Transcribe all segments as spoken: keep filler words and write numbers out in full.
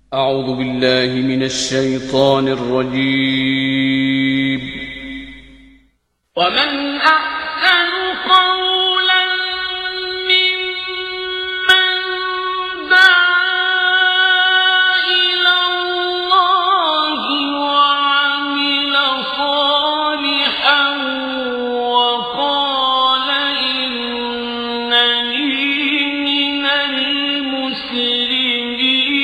أعوذ بالله من الشيطان الرجيم. ومن أحسن قولا ممن دعا إلى الله وعمل صالحا وقال إنني من المسلمين.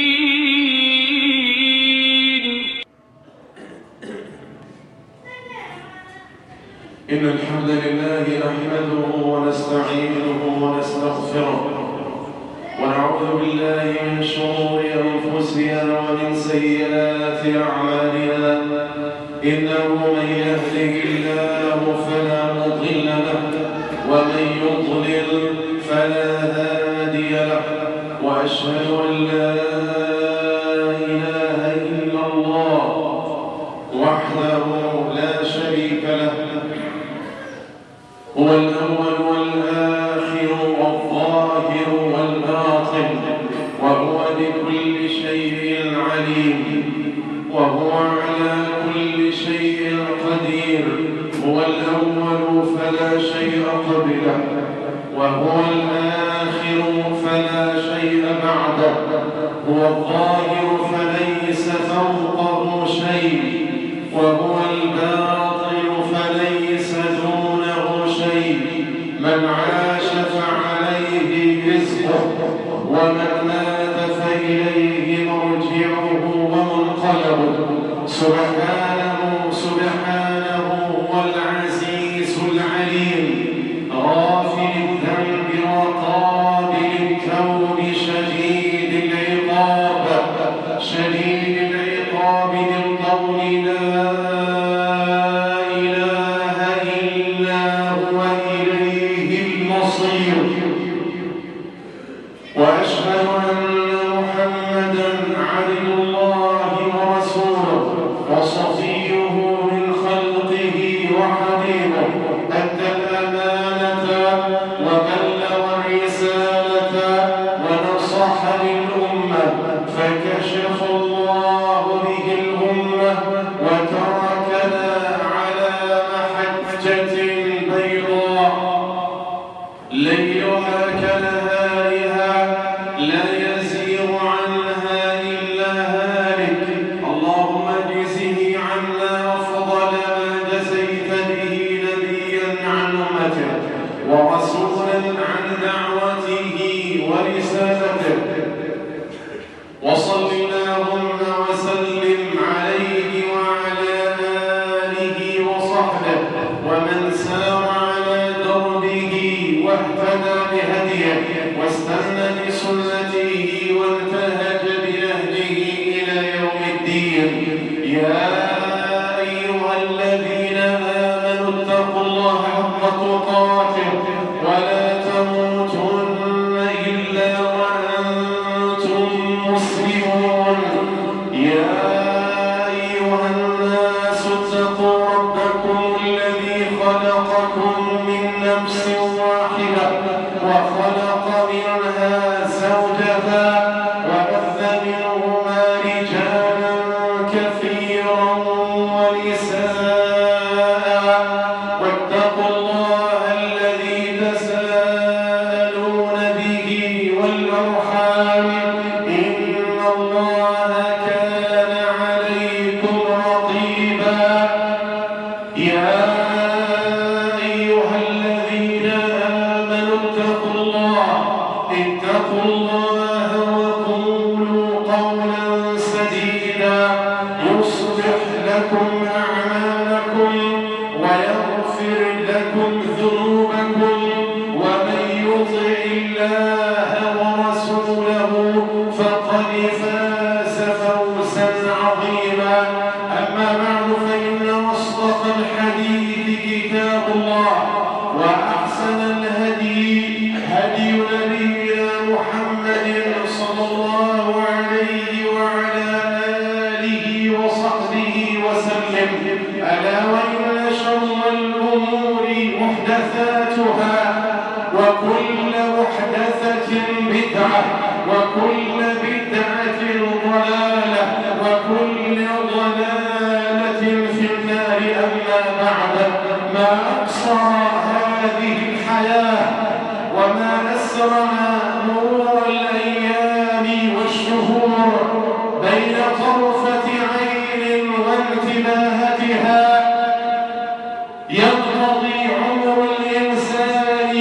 إن الحمد لله نحمده ونستعينه ونستغفره ونعوذ بالله من شرور أنفسنا ومن سيئات أعمالنا. إنه من يهده الله فلا مضل له ومن يضلل فلا هادي له، وأشهد أن لا إله إلا الله وحده لا شريك له، هو الأول والآخر والظاهر والباطن، وهو بكل شيء عليم، وهو على كل شيء قدير. هو الأول فلا شيء قبله، وهو الآخر فلا شيء بعده، هو الظاهر فليس فوقه شيء، وهو الباطن فليس دونه شيء. من عاش فعليه رزقه، ومن مات فإليه مرجعه ومنقلبه. سبحانه سبحانه هو العزيز العليم، غافر الذنب وقابل التوب، شديد العقاب شديد العقاب بالقول لا إله إلا هو إليه المصير. وأشهد أن محمدًا عبد الله ورسوله وصفيه من خلقه وحبيبه، أدى الأمانة وبلغ الرسالة ونصح للأمة، فكشف الله به الأمة وتركنا على محجة بيضاء ليلها كنهارها لا يزيغ عنها إلا هالك. اللهم اجزه عنا أفضل ما جزيت به نبيا عن أمته ورسولا عن دعوته ورسالته. وصل اللهم وسلم عليه وعلى آله وصحبه ومن سار على دربه واهتدى بهديه واستنى بسنته وانتهج بنهجه إلى يوم الدين. يا أيها الذين آمنوا اتقوا الله حق تقاته ولا تموتن إلا وأنتم مسلمون. يا أيها الناس اتقوا ربكم الذي خلقكم من نفس واحدة وخلق منها زوجها وبث منهما رجالا كثيرا ونساء، واتقوا الله الذي تساءلون به والأرحام، إن الله كان عليكم رقيبا. يا أيها الذين آمنوا اتقوا الله اتقوا الله وقولوا قولا سديدا يصلح لكم أعمالكم ويغفر لكم ذنوبكم، ومن يطع الله ورسوله فقد فاز فوزا عظيما. أما بعد، فإن أصدق الحديث كتاب الله، وأحسن الهدي هدي نبينا محمد صلى الله عليه وعلى آله وصحبه وسلم. ألا وإن شر الأمور محدثاتها، وكل محدثة بدعة، وكل بدعة الشهور بين طرفة عين وانتباهتها يقضي عمر الإنسان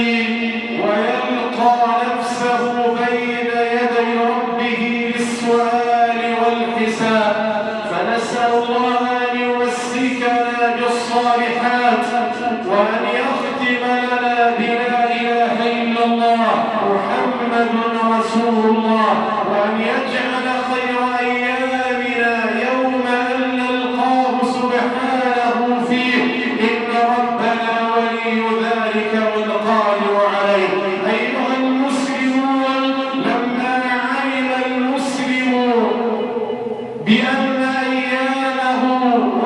ويلقى نفسه بين يدي ربه للسؤال والحساب. فنسأل الله أن يمسكنا بالصالحات وأن يختم لنا بلا إله إلا الله محمد رسول الله، وأن يجعل خير أيامنا يوم أن نلقاه سبحانه فيه، إن ربنا ولي ذلك والقادر عليه. أيها المسلمون، لما علم المسلم بأن أيامه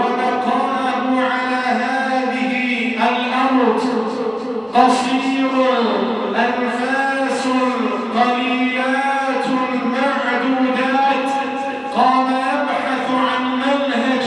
وبقاه على هذه الأرض قصير، أنفاس قليلات معدودات، قام يبحث عن منهج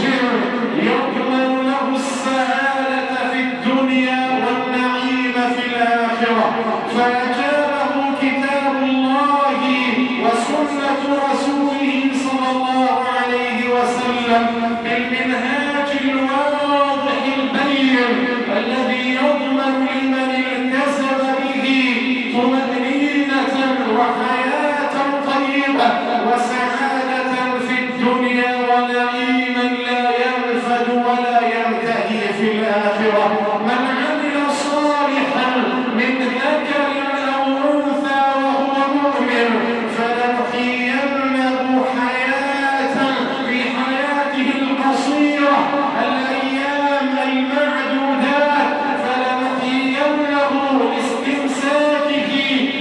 يضمن له السعادة في الدنيا والنعيم في الآخرة، فأجابه كتاب الله وسنة رسوله صلى الله عليه وسلم بالمنهاج الواضح البين الذي يضمن لمن التزم به طمأنينة وحياة طيبة وسعادة في الدنيا ونعيما لا ينفد ولا ينتهي في الآخرة. من عمل صالحا من ذكر أو أنثى وهو مؤمن فلنحيينه حياة في حياته القصيرة الأيام المعدودات، فلنحيينه لاستمساكه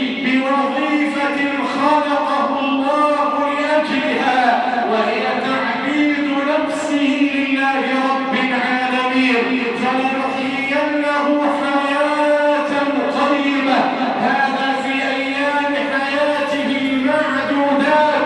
بوظيفة خلقه الله لأجلها، وهي تعبيد نفسه لله رب العالمين، فلنحيينه حياة طيبة، هذا في أيام حياته المعدودات،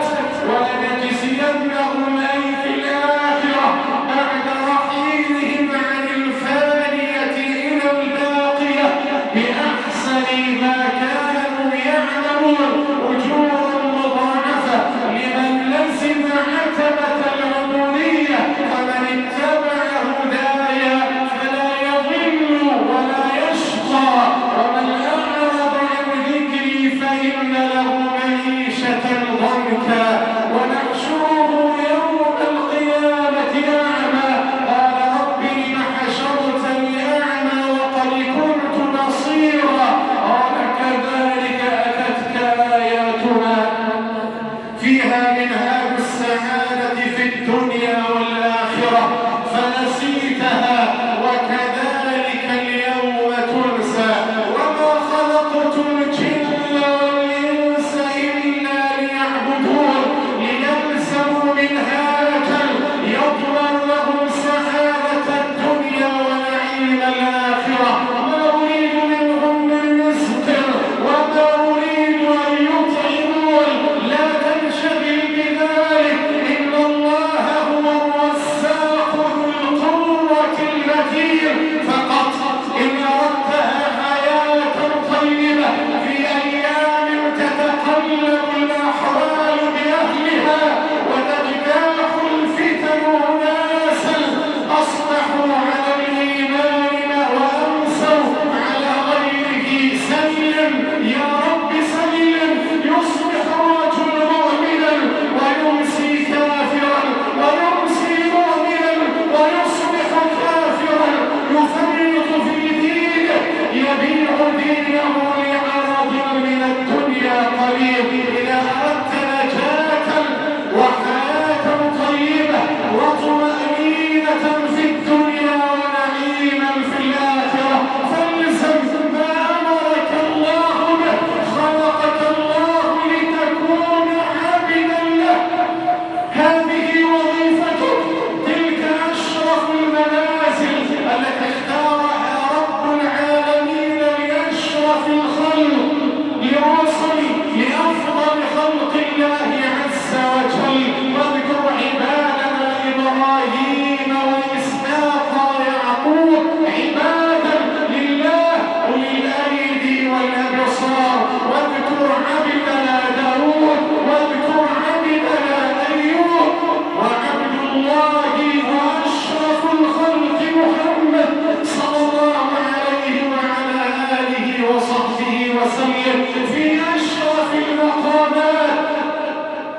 ولنجزينهم أي في الآخرة بعد رحيلهم عن الفانية إلى الباقية بأحسن ما كانوا يعملون، أجورا مضاعفة لمن لزم عتبة العبودية، فمن اتبع هدايا فلا يضل ولا يشقى، ومن أعرض عن ذكري فإن له معيشة ضنكا ونحشره يوم القيامة أعمى، قال رب لم حشرتني أعمى وقد كنت بصيرا، قال كذلك أتتك آياتنا فيها منهاج السعادة في الدنيا والآخرة فنسيتها، وكذلك اليوم تنسى. وما خلقت الجن والإنس إلا ليعبدون ليلزموا منهاجا يضمن لهم سعادة الدنيا ونعيم الآخرة. ما أريد منهم من رزق وما أريد أن يطعمون، لا تنشغل بذلك، إن الله هو الرزاق ذو القوة المتين، فقط إن أردتها حياة طيبة في أيام تتقلب الأحوال بأهلها وتجتاح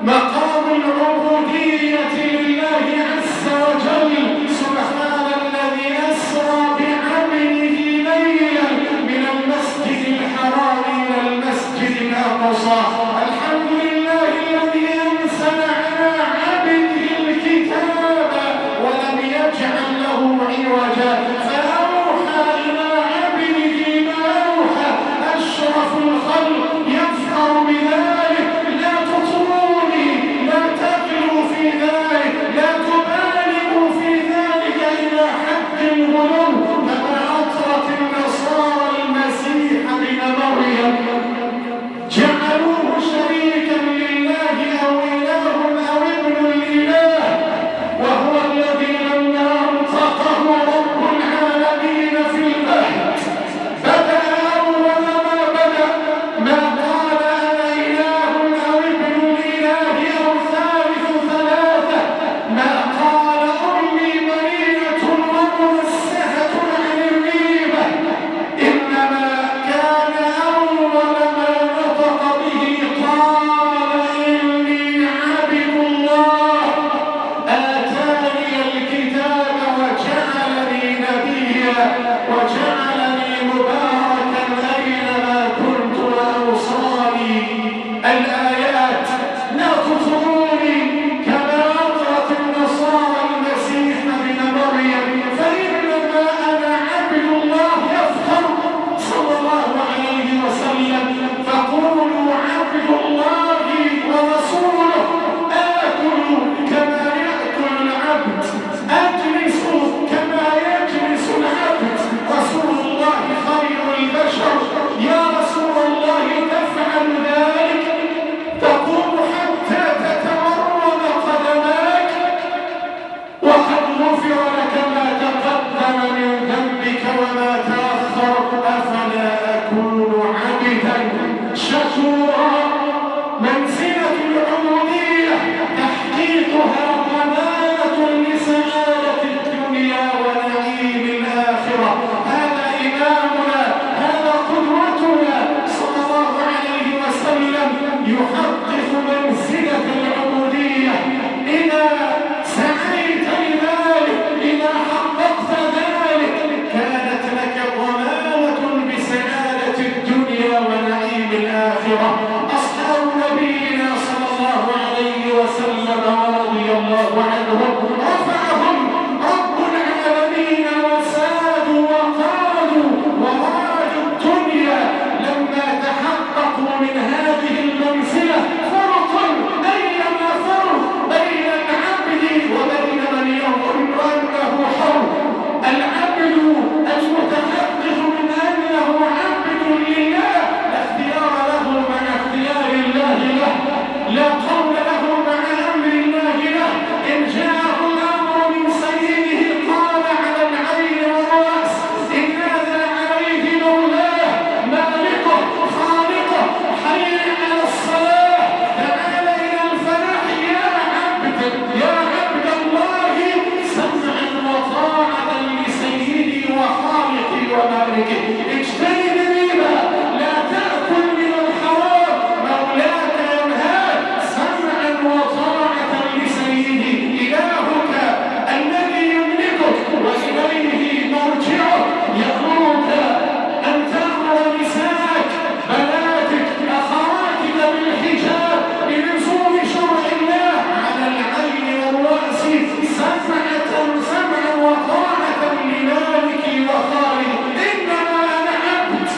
مقام العبودية لله عز وجل. سبحان الذي أسرى بعبده ليلا من المسجد الحرام إلى المسجد الأقصى. الحمد لله الذي أنزل على عبده الكتاب ولم يجعل له عوجا فأوحى إلى عبده ما أوحى. أشرف الخلق يفخر بذلك. لا تطروني، لا تغلوا في ذلك، لا تبالغوا في ذلك إلى حد الغلو كما أطرت النصارى المسيح ابن مريم، جعلوه شريكا لله أو إله أو ابن الإله، وهو الذي لما انطقه رب العالمين في المهد بدأ أول ما بدأ ما قال أنا إله أو ابن الإله أو ثالث ثلاثة، ما قال أمي بريئة ومنزهة عن الريبة، إنما كان أول ما نطق به قال إني عبد الله آتاني الكتاب وجعلني نبيا وجعلني مباركا أينما كنت وأوصاني. الآيات لا تطروني كما أطرت النصارى المسيح ابن مريم، فإنما أنا عبد الله يفخر صلى الله عليه وسلم. فقولوا عبد الله ورسوله. آكل كما يأكل العبد، أجلس كما يجلس العبد. رسول الله خير البشر. يا رسول الله تفعل ذلك، تقوم حتى تتورم قدماك وقد غفر لك ما تقدم من ذنبك وما تأخر. أفلا أكون عبدا شكورا؟ منزلة العبودية تحقيقها ضمانة لسعادة الدنيا ونعيم الآخرة. هذا إمامنا، هذا قدوتنا صلى الله عليه وسلم يحقق منزلة العبودية. إذا سعيت لذلك، إذا حققت ذلك، كانت لك ضمانة بسعادة الدنيا ونعيم الآخرة. أصحاب نبينا صلى الله عليه وسلم ورضي الله عنهم رفعهم رب العالمين وسادوا وقالوا وراجوا الدنيا لما تحققوا من هذه المنزلة. فرق أيما فرق بين العبد وبين من يظن أنه حر. العبد المتحقق من أنه عبد لله لا اختيار له مع اختيار الله له، لا قول له مع أمر الله له. إن جاءه الأمر من سيده قال على العين والرأس. إن نادى عليه مولاه مالكه خالقه حي على الصلاة تعال إلى الفلاح. يا عبد يا عبد الله سمعا وطاعة لسيدي وخالقي ومالكي. اجتنب الربا، لا تأكل من الحرام، مولاك ينهاك. سمعا وطاعة لسيدي إلهك الذي يملكك وإليه مرجعك. يأمرك أن تأمر نساءك بناتك أخواتك بالحجاب بلزوم شرع الله على العين والرأس. سمعة سمعا وطاعة لمالك وخالق. إنما أنا عبد،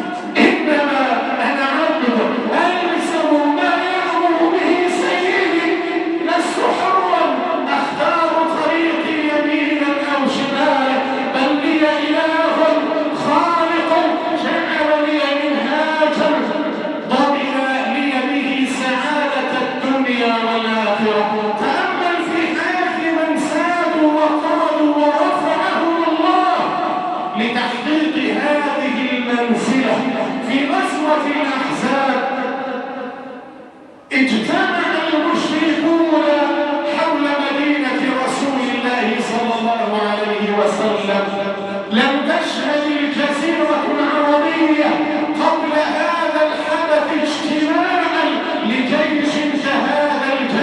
إنما أنا عبد ألزم ما يأمر به سيدي. لست حرا أختار طريقي يمينا أو شمالا، بل لي إله خالق جعل لي منهاجا ضمن لي به سعادة الدنيا والآخرة. تأمل في حياة من سادوا وقالوا ورفعهم الله لتحقيق هذه المنزلة. في غزوة الأحزاب اجتمع المشركون حول مدينة رسول الله صلى الله عليه وسلم. لم تشهد الجزيرة العربية قبل هذا الحدث اجتماعا لجيش كهذا الجيش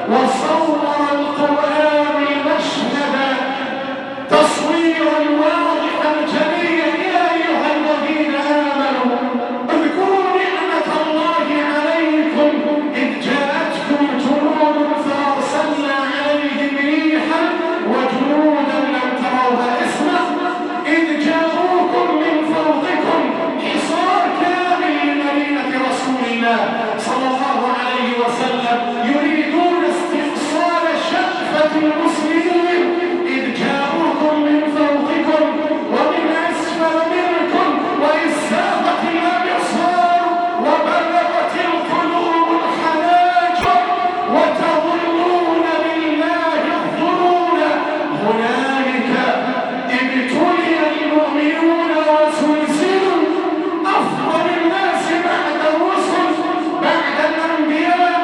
وصور القرآن المشهد تصويرا واضحا جليا. يا أيها الذين آمنوا اذكروا نعمة الله عليكم إذ جاءتكم جنود فأرسلنا عليهم ريحا وجنودا لم تروها. اسمع، إذ جاءوكم من فوقكم، حصار كامل لمدينة رسول الله صلى الله عليه وسلم، يريدون استئصال شأفة المسلمين. إذ جاءوكم من فوقكم ومن أسفل منكم وإذ زاغت الأبصار وبلغت القلوب الحناجر وتظنون بالله الظنون. هنالك ابتلي المؤمنون وزلزلوا. أفضل الناس بعد الرسل بعد الأنبياء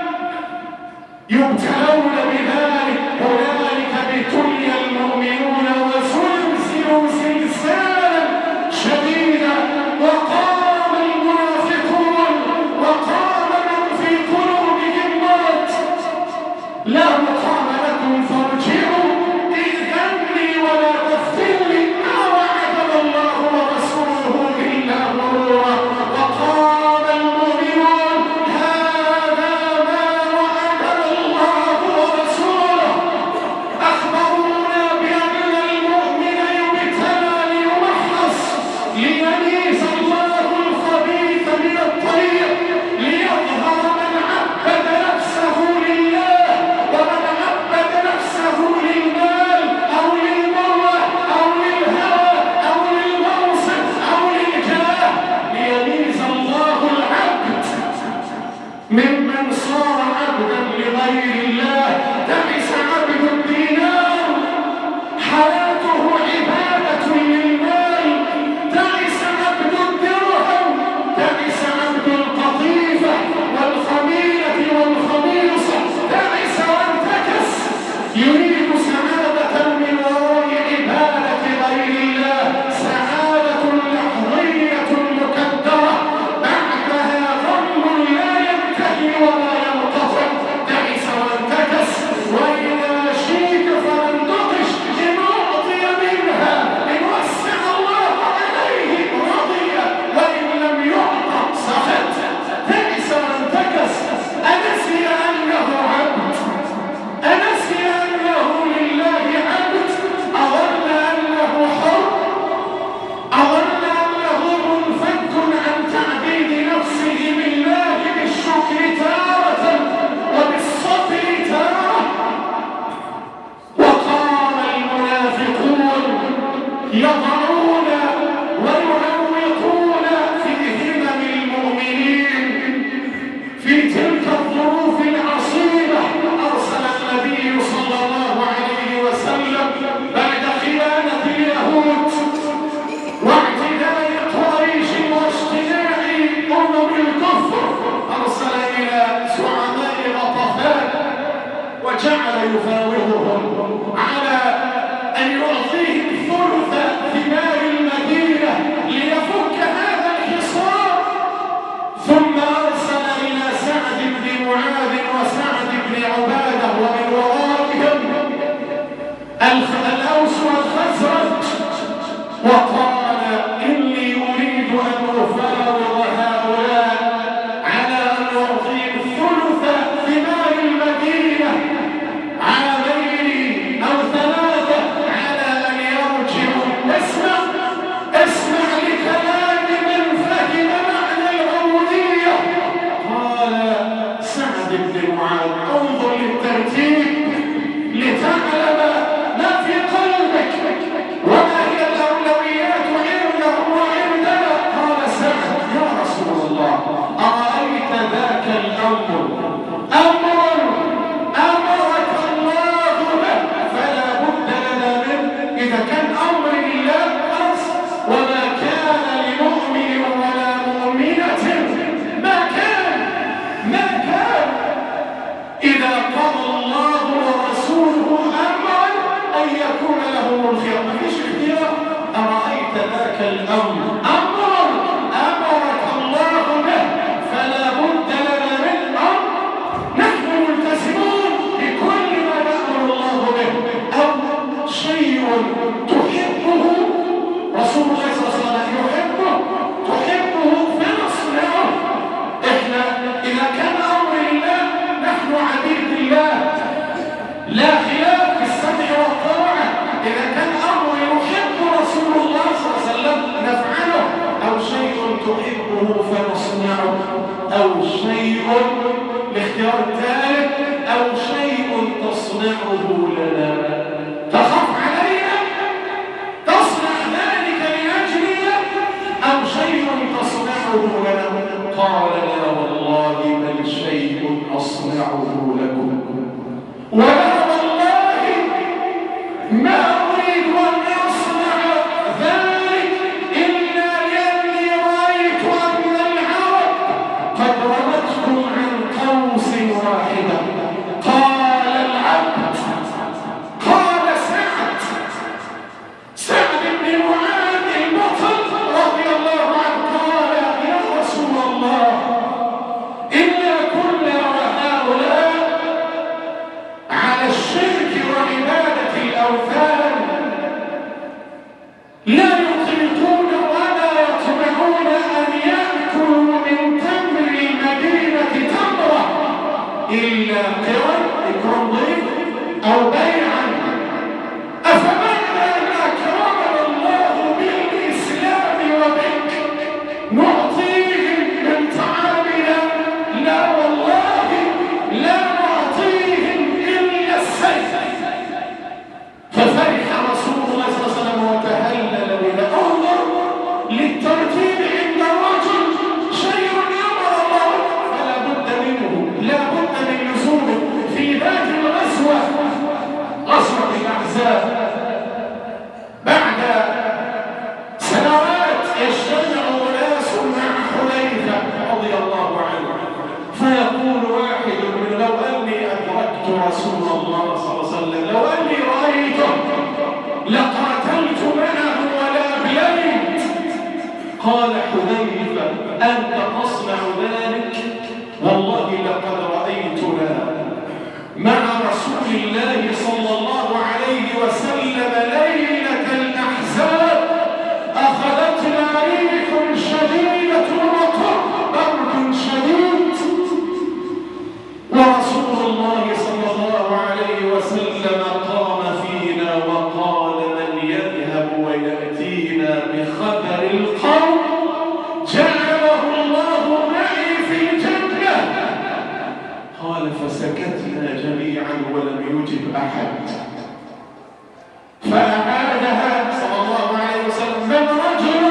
يبتلون بذلك. هنالك ابتلي المؤمنون وزلزلوا زلزالا شديدا. وقام المنافقون وقام من في قلوبهم مرض. لا مقام لكم فارجعوا إذن لي ولا تفتني، ما وعدنا الله ورسوله إلا غرورا. وقام المؤمنون هذا ما وعدنا الله ورسوله. أخبرونا بأن المؤمن يبتلى ليمحص ليميز الله الخبيث من الطيب، ليظهر من عبد نفسه لله ومن عبد نفسه للمال أو للمروة أو للهوى أو للمنصب أو للجاه، ليميز الله العبد ممن صار عبدا لغير الله. تعس عبد الدينار حياته عبادة للمال، تعس عبد الدرهم، تعس عبد القطيفة والخميلة والخميصة، تعس وانتكس. يريد سعادة من وراء عبادة غير الله، سعادة لحظية مكدرة بعدها غم لا ينتهي ولا ينقطع. تعس وانتكس. وإذا شيك فلن تطش، إن أعطي منها إن وسع الله عليه رضي وإن لم يعطى سخط. تعس وانتكس. أنسي أنه عبد، أنسي أنه لله عبد، أظن أنه حر، أظن أنه منفك عن تعبيد نفسه بالله بالشكر تارة وبالصبر تارة. وقام المنافقون يضعون ويعوقون في همم المؤمنين في تلك الظروف العصيبة. أرسل النبي صلى الله عليه وسلم بعد خيانة اليهود واعتداء قريش واصطناع أمم الكفر، أرسل إلى زعماء غطفان وجعل يفاوضهم على أن يعطيهم ثلث ثمار المدينة ليفك هذا الحصار. ثم أرسل إلى سعد بن معاذ وسعد بن عبادة ومن ورائهم الأوس والخزرج، وقال إني أريد أن أفاوض هؤلاء على أن أعطيهم ثلث ثمار المدينة عامين أو ثلاثة على أن يرجعوا. اسمع اسمع لكلام من فهم معنى العبودية. قال سعد بن معاذ انظر للترتيب لتعلم ما في قلبك وما هي الأولويات عنده وعندنا. قال سعد يا رسول الله أرأيت ذاك الأمر أمر أمرك الله به فلا بد لنا منه. إذا كان أمر لله خلاص، وما كان لمؤمن ولا مؤمنة ما كان ما كان إذا قضى الله ورسوله أمرا أن يكون لهم الخيار. ما فيش اختيار. أرأيت ذاك الأمر أمر أمرك الله به فلا بد لنا من أمر. نحن ملتزمون أو شيء، الاختيار الثالث، أو شيء تصنعه لنا، تخاف علينا تصنع ذلك لأجلنا، أو شيء تصنعه لنا؟ قال لا والله بل شيء أصنعه لكم، ولا والله ما أريد أن أصنع ذلك إلا لأني رأيت أن العرب قد رمتكم عن قوس واحدة. قال العبد، قال سعد سعد بن معاذ البطل رضي الله عنه، قال يا رسول الله إنا كنا وهؤلاء على الشرك وعبادة الأوثان لا يطيقون ولا يطمعون أن يأكلوا من تمر المدينة تمرة إلا قرا إكرام ضيف أو بيعا، أفمعنى أن أكرمنا الله بالإسلام وبك نعطيهم من طعامنا؟ لا والله لا نعطيهم إلا السيف. ففرح رسول الله صلى الله عليه وسلم وتهلل بنا. انظر للترتيب عند الرجل، شيء امر الله فلا بد منه، لا بد من لزومه. في ذات الغزوه، غزوه الاحزاب، بعد سنوات يجتمع ناس مع حذيفه رضي الله عنه، فيقول واحد من لو اني ادركت رسول الله صلى الله عليه وسلم، لو اني رايته لقاتلت معه ولا ابليت. قال حذيفه انت تصنع ذلك؟ والله لقد رايتنا مع رسول الله صلى الله عليه وسلم ليله الاحزاب اخذتنا ريح شديده ومطر برد شديد، ورسول الله صلى الله عليه وسلم قام فينا وقال من يذهب ويأتينا بخبر القوم جعله الله معي في الجنة. قال فسكتنا جميعا ولم يجب أحد، فأعادها صلى الله عليه وسلم من رجل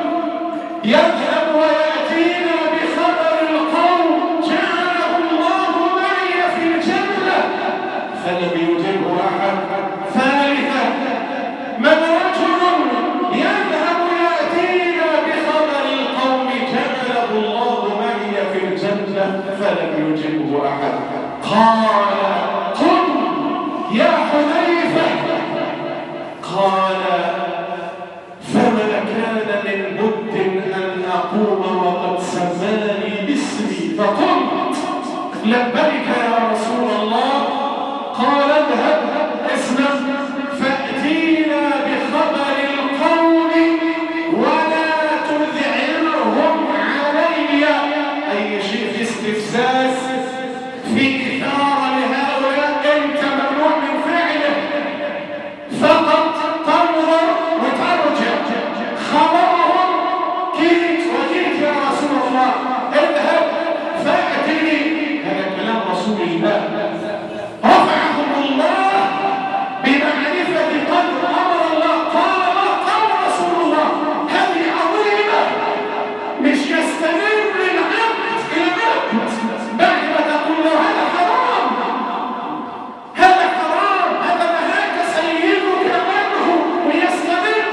يذهب ويأتينا بخبر القوم جعله الله معي في الجنة، فلم يجبه أحد. ثالثا من رجل يذهب يأتينا بخبر القوم جعله الله معي في الجنة، فلم يجبه أحد. قال قم يا حذيفة. قال فما كان من بد أن أقوم وقد سماني باسمي، فقمت لبيك يا رسول الله. قال اذهب اسمع فأتينا بخبر القوم ولا تذعرهم علي. أي شيء في استفزاز، في إثارة لهؤلاء أنت ممنوع من فعله، فقط تنظر وترجع. خبرهم كيت وجيت يا رسول الله، اذهب فأتني. هذا كلام رسول الله، رفعهم الله بمعرفة قدر أمر الله. قال ما قال رسول الله، هذه عظيمة، مش يستمر العبد إلى العبد بعد ما تقول له هذا حرام، هذا حرام، هذا نهاك سيدك عنه، ويستمر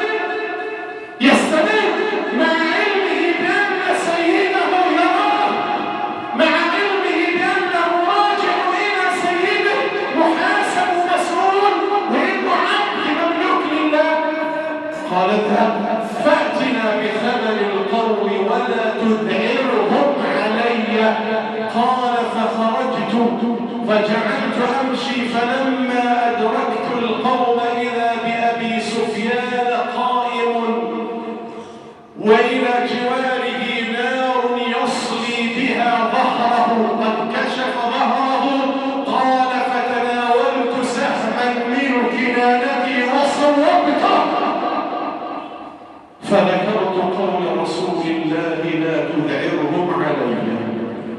يستمر مع علمه بأن سيده يراه، مع علمه بأنه راجع إلى سيده محاسب مسؤول وإنه عبد مملوك لله. قال اذهب فأتنا بخبر القوم ولا تذعرهم علي. قال فخرجت فجعلت أمشي، فلما أدركت القوم إذا بأبي سفيان قائم وإلى جواره نار يصلي بها ظهره، قد كشف ظهره. قال فتناولت سهما من كنانتي وصوبته، فذكرت قول رسول الله لا تذعرهم علي.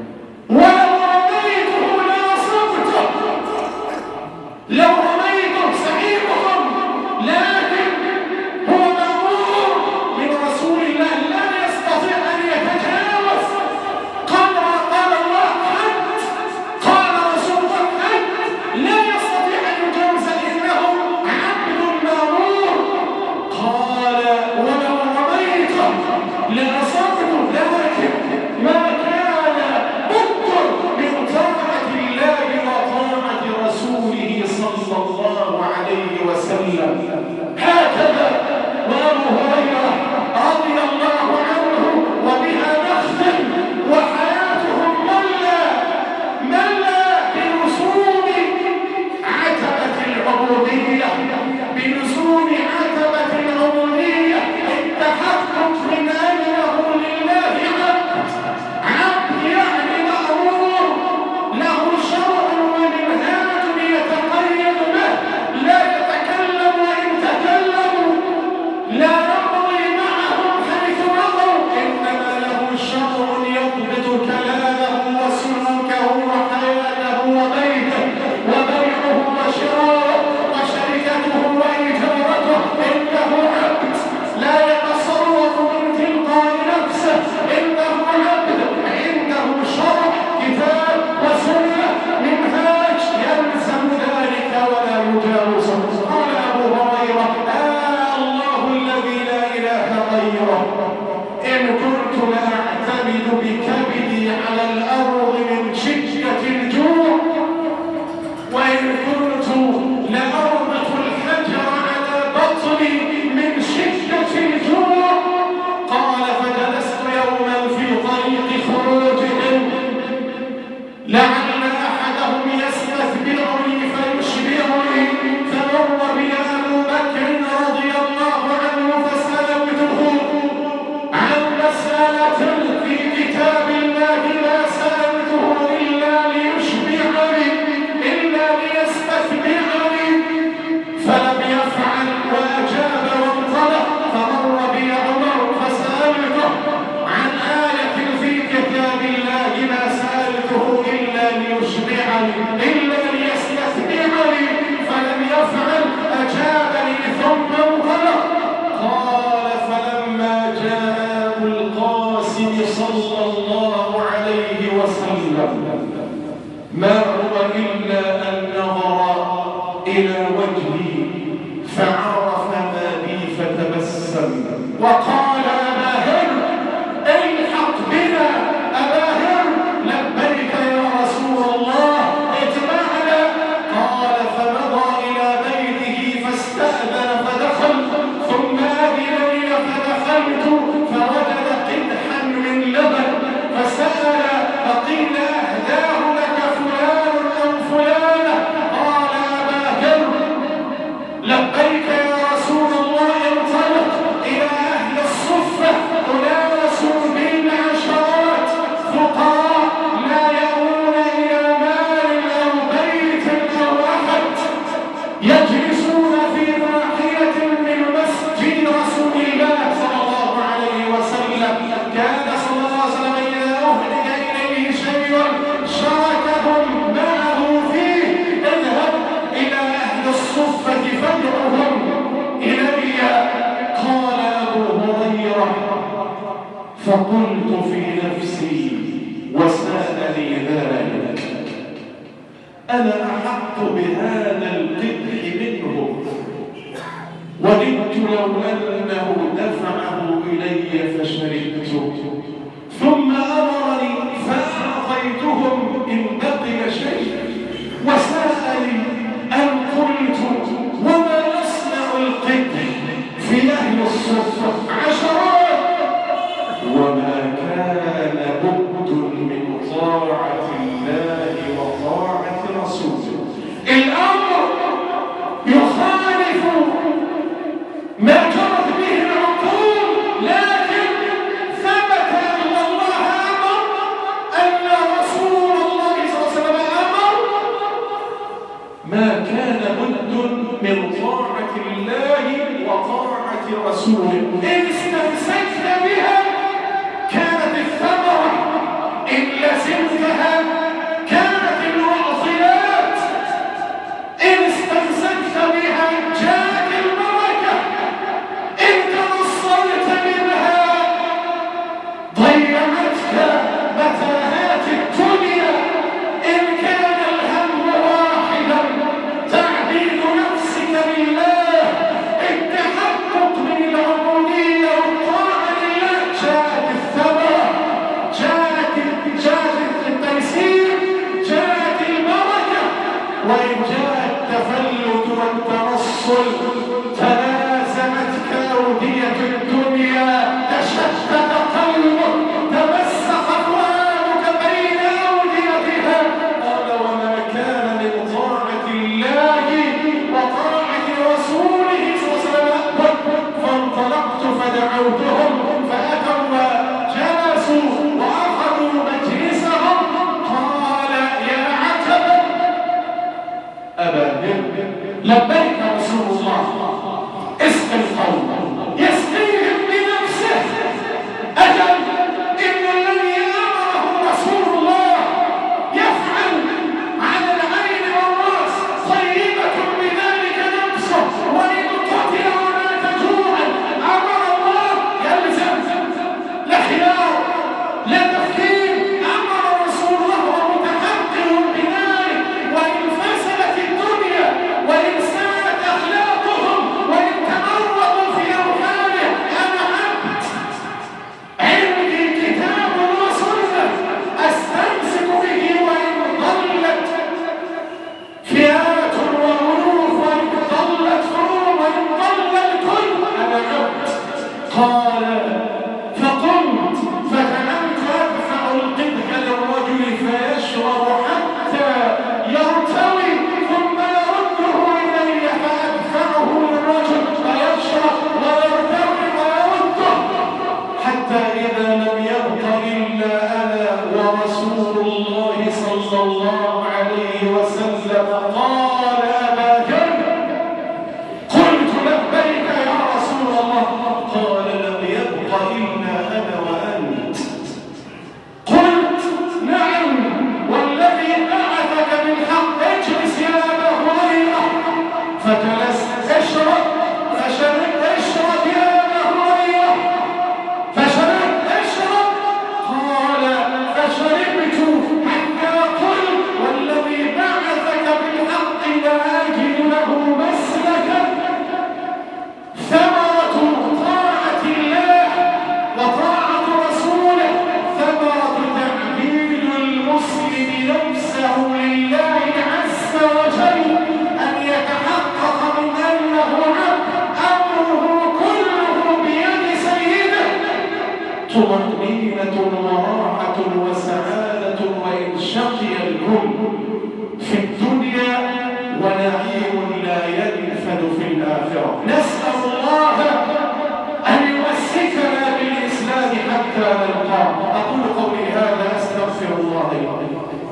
إلى وجهي فعرف ما بي فتبسم وقال أبا هر الحق بنا أبا هر لبيك يا رسول الله اتبعنا. قال فمضى إلى بيته فاستأذن فدخل ثم أذن لي فدخلت فوجد قدحا من لبن فسأل فقيل أهداه لك فلان أو فلانة. قال أبا هر لبيك يا رسول الله انطلق إلى أهل الصفة أناس بالعشرات فقراء لا يأوون إلى مال أو بيت أو أحد يجلسون في ناحية من مسجد رسول الله صلى الله عليه وسلم. كان صلى الله عليه وسلم إذا أهدي إليه شيء شاركهم معه فيه اذهب إلى أهل الصفة فادعهم إلي. قال أبو هريرة فقلت في نفسي وسألني ذلك أنا أحق بهذا القدح منه وددت لو أنه دفعه إلي فشربته ثم أمرني فأعطيتهم إن بقي شيء وسألني أن قلت وما يصنع القدح في أهل الصفة عشرات وما كان بد من طاعة الله وطاعة رسوله. الأمر يخالف ما جرت به العقول لكن ثبت أن الله أمر أن رسول الله صلى الله عليه وسلم أمر ما كان بد من طاعة الله وطاعة رسوله. إن استمسكت بها كانت الثمرة إن لزمتها كانت الوعظيات إن استمسكت بها جاءت البركة إن تنصرت منها ضيعتك متاهات الدنيا. إن كان الهم واحدا تعبيد نفسك لله التحقق من العبودية والطاعة لله جاءت الثمرة جاءت جاءت التيسير جاءت البركة. وإن جاء التفلت والتنصل تلازمتك أودية الدنيا تشتت قلبك تمسخ فؤادك بين أوديتها. قال وما كان من طاعة الله وطاعة رسوله صلى الله عليه وسلم فانطلقت فدعوتهم فأتوا وجلسوا وأخذوا مجلسهم. قال يا عتبة أبا هر لبيك رسول الله اسقي القوم يسقيهم بنفسه. أجل إن الذي أمره رسول الله يفعل على العين والرأس طيبة بذلك نفسه وإن قتل ومات جوعا أمر الله يلزم لا خيار لا تفكير. أمر رسول الله ومتحقق بذلك وإن فسدت الدنيا وإن ساءت أخلاقهم وإن تمرضوا في أوهامه أنا عبد عندي كتاب وسنة أستمسك به وإن ضلت فئات وألوف وإن ضلت فروم وإن ضل الكل أنا عبد. قال فقمت فجعلت أدفع القدح للرجل فيشرب حتى يرتوي ثم يرده إلي فأدفعه للرجل فيشرب ويرتوي ويرده حتى إذا لم يبق إلا أنا ورسول الله صلى الله عليه وسلم. قال أبا هر قلت لبيك يا رسول الله. قال لم يبق إلا أنا وأنت. قلت نعم والذي بعثك بالحق اجلس يا أبا هريرة. فجلست اشرب فشربت اشرب يا أبا هريرة فشربت اشرب. قال فشربت حتى قلت والذي بعثك بالحق لا أجد له طمأنينة وراحة وسعادة وإن شقي الكل في الدنيا ونعيم لا ينفد في الآخرة. نسأل الله أن يمسكنا بالإسلام حتى نلقاه. أقول قولي هذا أستغفر الله لي.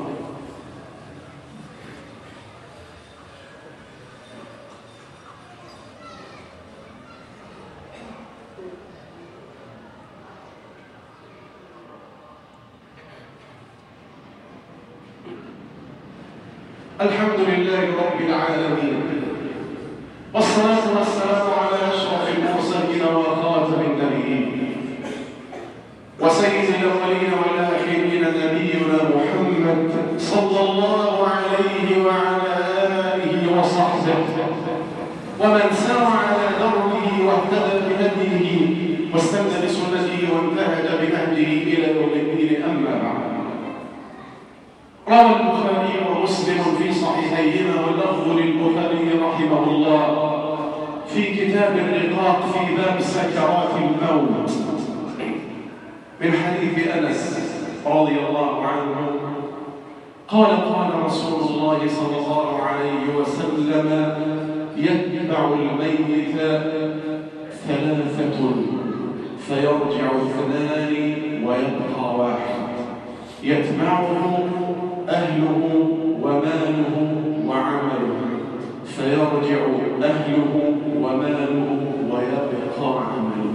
الحمد لله رب العالمين، والصلاة والسلام على أشرف المرسلين وخاتم النبيين وسيد الأولين والآخرين نبينا محمد صلى الله عليه وعلى آله وصحبه ومن سار على دربه واهتدى بهديه واستنى بسنته وانتهج بنهجه إلى يوم الدين. أما بعد، روى البخاري ومسلم في صحيحيهما واللفظ للبخاري رحمه الله في كتاب الرقاق في باب سكرات الموت من حديث أنس رضي الله عنه قال قال رسول الله صلى الله عليه وسلم: يتبع الميت ثلاثة فيرجع اثنان ويبقى واحد، يتبعه أهله وماله وعمله، فيرجع أهله وماله ويبقى عمله.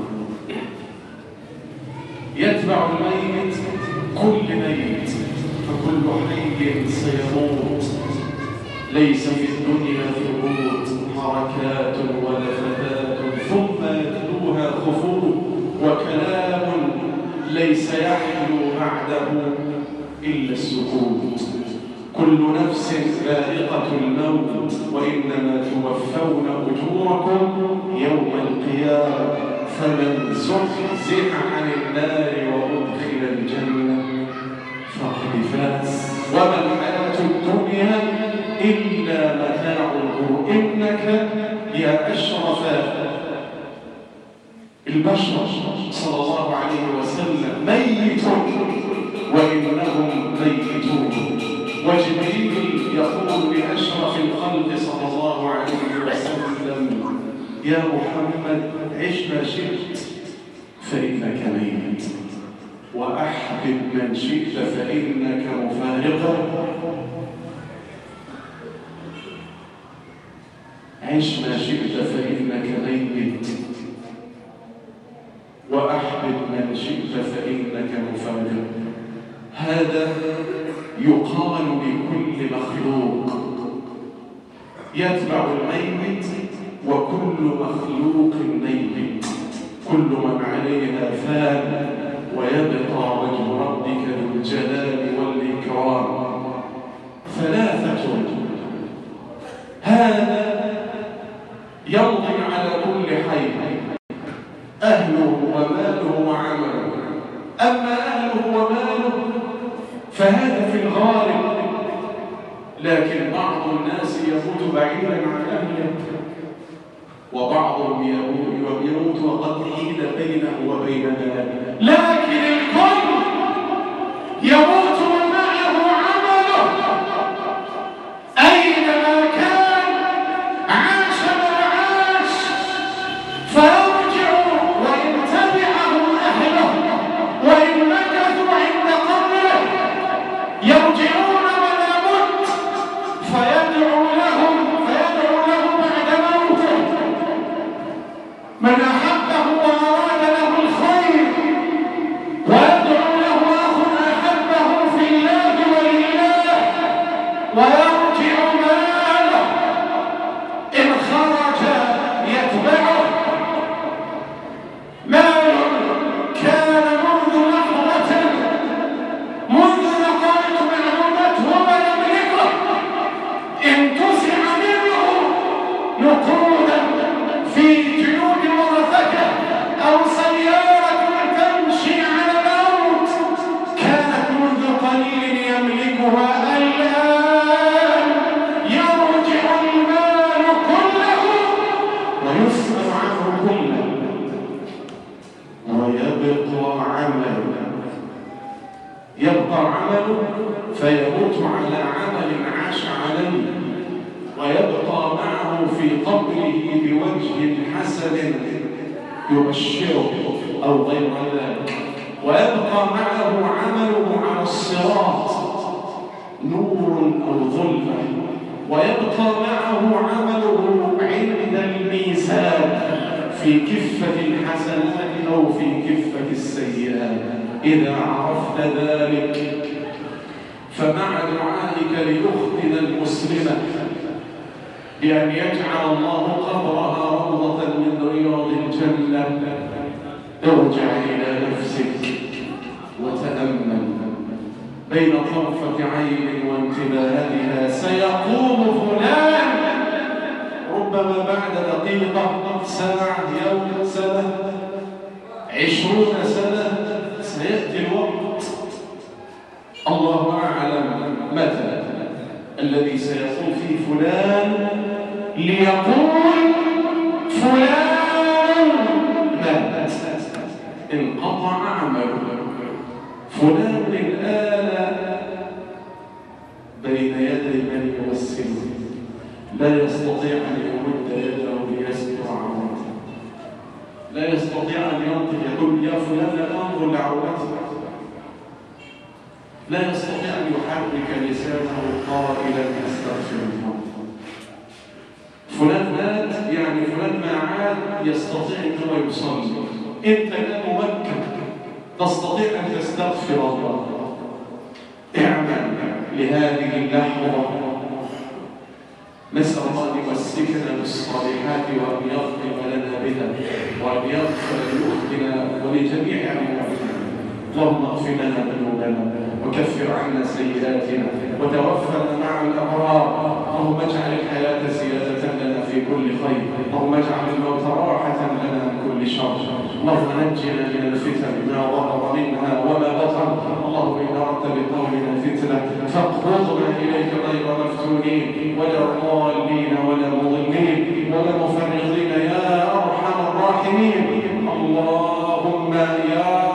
يتبع الميت كل ميت، فكل حي سيموت، ليس في الدنيا ثبوت حركات ولفتات ثم يتلوها خفوت، وكلام ليس يحلو بعده إلا السكوت. كل نفس ذائقة الموت وإنما توفون أجوركم يوم القيامة، فمن زحزح عن النار وأدخل الجنة فقد فاز، وما الحياة الدنيا إلا متاع الغرور. إنك يا أشرف البشر صلى الله عليه وسلم ميت وإنهم ميتون. وجبريل يقول لأشرف الخلق صلى الله عليه وسلم: يا محمد عش ما شئت فإنك ميت، وأحبب من شئت فإنك مفارق. عش ما شئت فإنك ميت، وأحبب من شئت فإنك مفارق. هذا يقال لكل مخلوق، يتبع الميت وكل مخلوق ميت، كل من عليها فان ويبقى وجه ربك ذو الجلال والإكرام. ثلاثة، هذا يمضي على كل حي، أهله وماله وعمله. أما أهله وماله فهذا في الغالب، لكن بعض الناس يموت بعيدا عن أهله، وبعضهم يموت وقد حيل بينه وبين أهله، لكن الكل يموت ومعه عمله. أينما كان عاش ما عاش، فيرجع وإن تبعه أهله وإن مكثوا عند قبره يرجعون ولا مت، فيدعو لهم فيدعو له بعد موته. من أحبه وأراد له الخير ويدعو عمله فيموت على عمل عاش عليه ويبقى معه في قبره بوجه حسن يبشره أو غير ذلك، ويبقى معه عمله على الصراط نور أو ظلمة، ويبقى معه عمله عند الميزان في كفة الحسنات أو في كفة السيئات. إذا عرفت ذلك فمع دعائك لأختنا المسلمة بأن يجعل الله قبرها روضة من رياض الجنة، ارجع إلى نفسك وتأمل بين طرفة عين وانتباهها سيقوم فلان، ربما بعد دقيقة، ساعة، يوم، سنة، عشرون سنة سيأتي الوقت الله أعلم متى الذي سيقول فيه فلان ليقول فلان مات، انقطع عمله. فلان الآن بين يدي من يوسله لا يستطيع أن يمد يده ليستر عورته، لا يستطيع أن ينطق يقول يا فلان لا تنظر لعورتك، لا يستطيع أن يحرك لسانه قائلا أستغفر الله. فلان مات يعني فلان ما عاد يستطيع أن يصلي، أنت الآن ممكن تستطيع أن تستغفر الله. اعمل لهذه اللحظة، نسأل الله أن يمسكنا بالصالحات وأن يختم لنا بها وأن يغفر لأختنا ولجميع المؤمنين. اللهم اغفر لنا ذنوبنا وكفر عنا سيئاتنا وتوفنا مع الأبرار. اللهم اجعل الحياة زيادة لنا في كل خير، اللهم اجعل الموت راحة لنا من كل شر. اللهم نجنا من الفتن ما ظهر منها وما بطن. اللهم إن أردت بقومنا فتنة فاقبضنا إليك غير مفتونين ولا ضالين ولا مضلين ولا مفرطين يا أرحم الراحمين. اللهم يا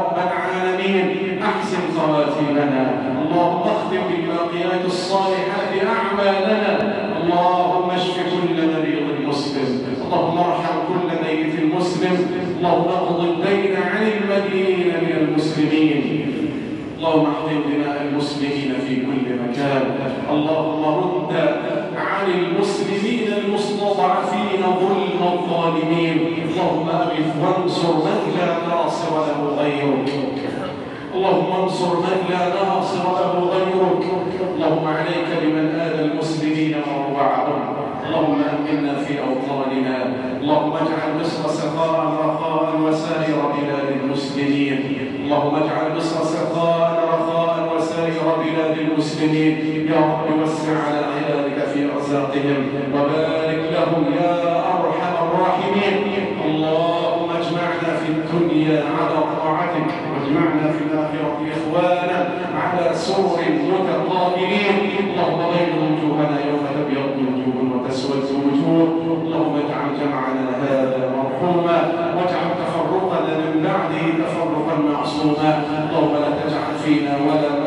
أحسن خواتيمنا، اللهم اختم بالباقيات الصالحات أعمالنا. اللهم اشف كل مريض مسلم، اللهم ارحم كل ميت مسلم، اللهم اقض الدين عن المدينين من المسلمين، اللهم احفظ دماء المسلمين في كل مكان. اللهم رد عن المسلمين المستضعفين ظلم الظالمين. اللهم اغث وانصر من لا ناصر له غيرك، اللهم انصر من لا ناصر له غيرك. اللهم عليك بمن آذى المسلمين وروعهم. اللهم أمنا في أوطاننا، اللهم اجعل مصر سخاء رخاء وسائر بلاد المسلمين. اللهم اجعل مصر سخاء رخاء وسائر بلاد المسلمين. يا رب وسع على عبادك في أرزاقهم وبارك لهم يا أرحم الراحمين. اللهم اجمعنا في الدنيا على طاعتك واجمعنا في الآخرة إخوانا على سرر متقابلين. اللهم بيض وجوهنا يوم تبيض وجوه وتسود وجوه. اللهم اجعل جمعنا هذا مرحوما واجعل تفرقنا من بعده تفرقا معصوما. اللهم لا تجعل فينا ولا